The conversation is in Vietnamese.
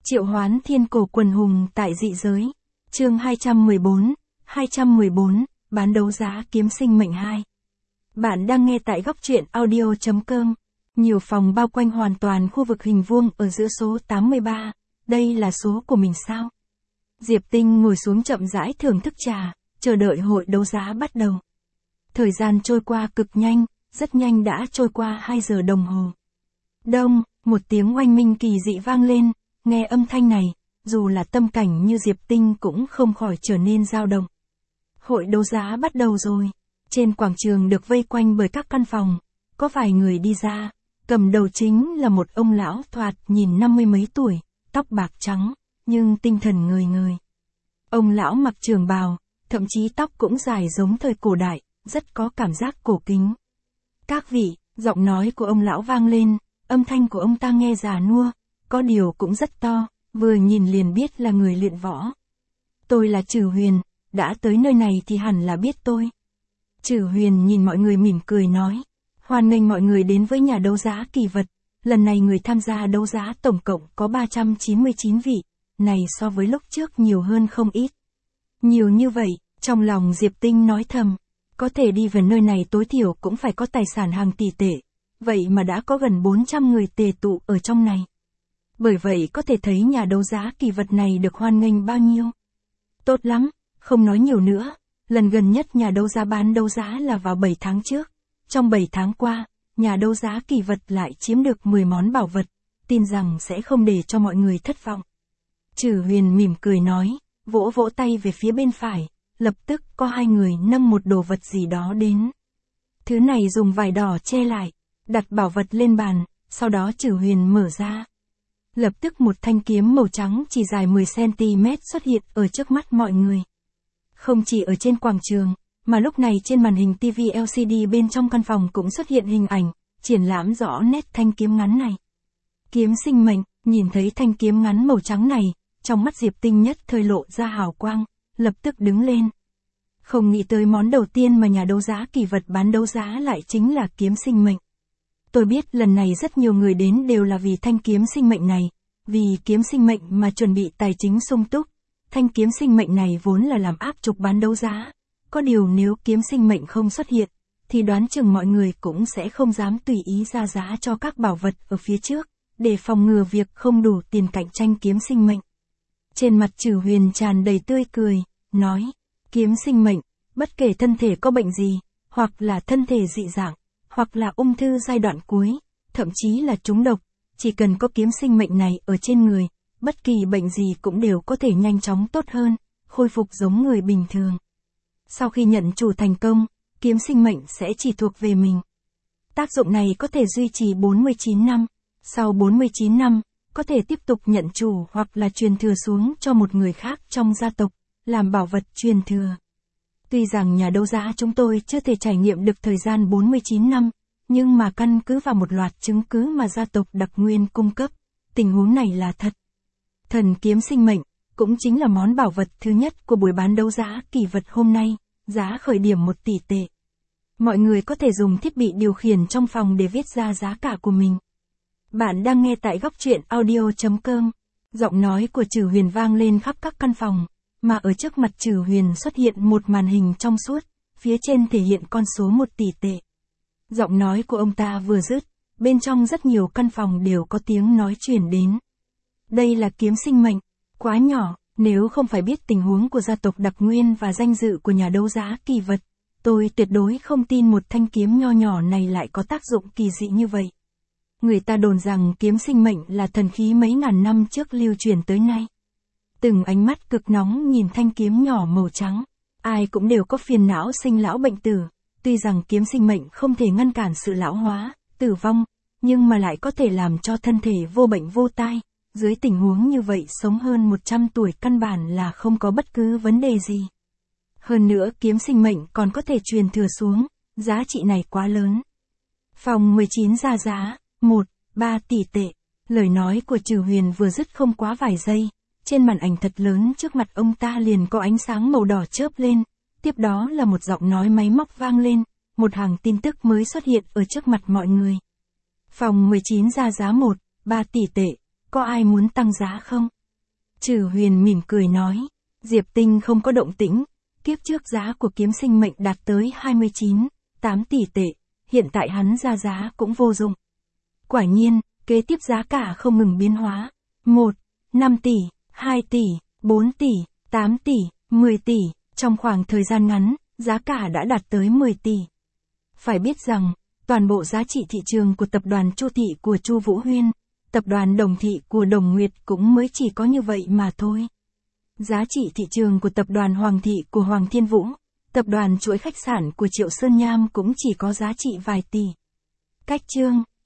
Triệu hoán thiên cổ quần hùng tại dị giới. Chương 214, bán đấu giá kiếm sinh mệnh 2. Bạn đang nghe tại góc truyện audio.com. Nhiều phòng bao quanh hoàn toàn khu vực hình vuông ở giữa số 83. Đây là số của mình sao? Diệp Tinh ngồi xuống chậm rãi thưởng thức trà, chờ đợi hội đấu giá bắt đầu. Thời gian trôi qua cực nhanh, rất nhanh đã trôi qua 2 giờ đồng hồ. Đông, một tiếng oanh minh kỳ dị vang lên, nghe âm thanh này, dù là tâm cảnh như Diệp Tinh cũng không khỏi trở nên dao động. Hội đấu giá bắt đầu rồi. Trên quảng trường được vây quanh bởi các căn phòng, có vài người đi ra, cầm đầu chính là một ông lão thoạt nhìn 50 mấy tuổi, tóc bạc trắng, nhưng tinh thần ngời ngời. Ông lão mặc trường bào, thậm chí tóc cũng dài giống thời cổ đại, rất có cảm giác cổ kính. Các vị, giọng nói của ông lão vang lên, âm thanh của ông ta nghe già nua, có điều cũng rất to, vừa nhìn liền biết là người luyện võ. Tôi là Trử Huyền, đã tới nơi này thì hẳn là biết tôi. Trử Huyền nhìn mọi người mỉm cười nói, hoan nghênh mọi người đến với nhà đấu giá kỳ vật, lần này người tham gia đấu giá tổng cộng có 399 vị, này so với lúc trước nhiều hơn không ít. Nhiều như vậy, trong lòng Diệp Tinh nói thầm, có thể đi về nơi này tối thiểu cũng phải có tài sản hàng tỷ tệ, vậy mà đã có gần 400 người tề tụ ở trong này. Bởi vậy có thể thấy nhà đấu giá kỳ vật này được hoan nghênh bao nhiêu. Tốt lắm, không nói nhiều nữa, lần gần nhất nhà đấu giá bán đấu giá là vào 7 tháng trước. Trong 7 tháng qua, nhà đấu giá kỳ vật lại chiếm được 10 món bảo vật, tin rằng sẽ không để cho mọi người thất vọng. Trử Huyền mỉm cười nói, vỗ vỗ tay về phía bên phải, lập tức có 2 người nâng một đồ vật gì đó đến. Thứ này dùng vải đỏ che lại, đặt bảo vật lên bàn, sau đó Trử Huyền mở ra. Lập tức một thanh kiếm màu trắng chỉ dài 10cm xuất hiện ở trước mắt mọi người. Không chỉ ở trên quảng trường, mà lúc này trên màn hình TV LCD bên trong căn phòng cũng xuất hiện hình ảnh, triển lãm rõ nét thanh kiếm ngắn này. Kiếm sinh mệnh, nhìn thấy thanh kiếm ngắn màu trắng này, trong mắt Diệp Tinh nhất thời lộ ra hào quang, lập tức đứng lên. Không nghĩ tới món đầu tiên mà nhà đấu giá kỳ vật bán đấu giá lại chính là kiếm sinh mệnh. Tôi biết lần này rất nhiều người đến đều là vì thanh kiếm sinh mệnh này, vì kiếm sinh mệnh mà chuẩn bị tài chính sung túc. Thanh kiếm sinh mệnh này vốn là làm áp trục bán đấu giá. Có điều nếu kiếm sinh mệnh không xuất hiện, thì đoán chừng mọi người cũng sẽ không dám tùy ý ra giá cho các bảo vật ở phía trước, để phòng ngừa việc không đủ tiền cạnh tranh kiếm sinh mệnh. Trên mặt Trử Huyền tràn đầy tươi cười, nói, kiếm sinh mệnh, bất kể thân thể có bệnh gì, hoặc là thân thể dị dạng, hoặc là ung thư giai đoạn cuối, thậm chí là trúng độc, chỉ cần có kiếm sinh mệnh này ở trên người, bất kỳ bệnh gì cũng đều có thể nhanh chóng tốt hơn, khôi phục giống người bình thường. Sau khi nhận chủ thành công, kiếm sinh mệnh sẽ chỉ thuộc về mình. Tác dụng này có thể duy trì 49 năm, sau 49 năm, có thể tiếp tục nhận chủ hoặc là truyền thừa xuống cho một người khác trong gia tộc, làm bảo vật truyền thừa. Tuy rằng nhà đấu giá chúng tôi chưa thể trải nghiệm được thời gian 49 năm, nhưng mà căn cứ vào một loạt chứng cứ mà gia tộc Đặc Nguyên cung cấp, tình huống này là thật. Thần kiếm sinh mệnh, cũng chính là món bảo vật thứ nhất của buổi bán đấu giá kỳ vật hôm nay, giá khởi điểm 1 tỷ tệ. Mọi người có thể dùng thiết bị điều khiển trong phòng để viết ra giá cả của mình. Bạn đang nghe tại góc truyện audio.com. Giọng nói của Trử Huyền vang lên khắp các căn phòng, mà ở trước mặt Trử Huyền xuất hiện một màn hình trong suốt, phía trên thể hiện con số 1 tỷ tệ. Giọng nói của ông ta vừa dứt, bên trong rất nhiều căn phòng đều có tiếng nói truyền đến. Đây là kiếm sinh mệnh, quá nhỏ, nếu không phải biết tình huống của gia tộc Đặc Nguyên và danh dự của nhà đấu giá kỳ vật, tôi tuyệt đối không tin một thanh kiếm nho nhỏ này lại có tác dụng kỳ dị như vậy. Người ta đồn rằng kiếm sinh mệnh là thần khí mấy ngàn năm trước lưu truyền tới nay. Từng ánh mắt cực nóng nhìn thanh kiếm nhỏ màu trắng, ai cũng đều có phiền não sinh lão bệnh tử, tuy rằng kiếm sinh mệnh không thể ngăn cản sự lão hóa, tử vong, nhưng mà lại có thể làm cho thân thể vô bệnh vô tai. Dưới tình huống như vậy sống hơn 100 tuổi căn bản là không có bất cứ vấn đề gì. Hơn nữa kiếm sinh mệnh còn có thể truyền thừa xuống, giá trị này quá lớn. Phòng 19 ra giá, 3 tỷ tệ. Lời nói của Trử Huyền vừa dứt không quá vài giây, trên màn ảnh thật lớn trước mặt ông ta liền có ánh sáng màu đỏ chớp lên, tiếp đó là một giọng nói máy móc vang lên, một hàng tin tức mới xuất hiện ở trước mặt mọi người. Phòng 19 ra giá 3 tỷ tệ. Có ai muốn tăng giá không? Trử Huyền mỉm cười nói. Diệp Tinh không có động tĩnh. Kiếp trước giá của kiếm sinh mệnh đạt tới 29,8 tỷ tệ. Hiện tại hắn ra giá cũng vô dụng. Quả nhiên, kế tiếp giá cả không ngừng biến hóa. 1, 5 tỷ, 2 tỷ, 4 tỷ, 8 tỷ, 10 tỷ. Trong khoảng thời gian ngắn, giá cả đã đạt tới 10 tỷ. Phải biết rằng, toàn bộ giá trị thị trường của tập đoàn Chu Thị của Chu Vũ Huyên, tập đoàn Đồng Thị của Đồng Nguyệt cũng mới chỉ có như vậy mà thôi. Giá trị thị trường của tập đoàn Hoàng Thị của Hoàng Thiên Vũ, tập đoàn chuỗi khách sạn của Triệu Sơn Nham cũng chỉ có giá trị vài tỷ. Cách chương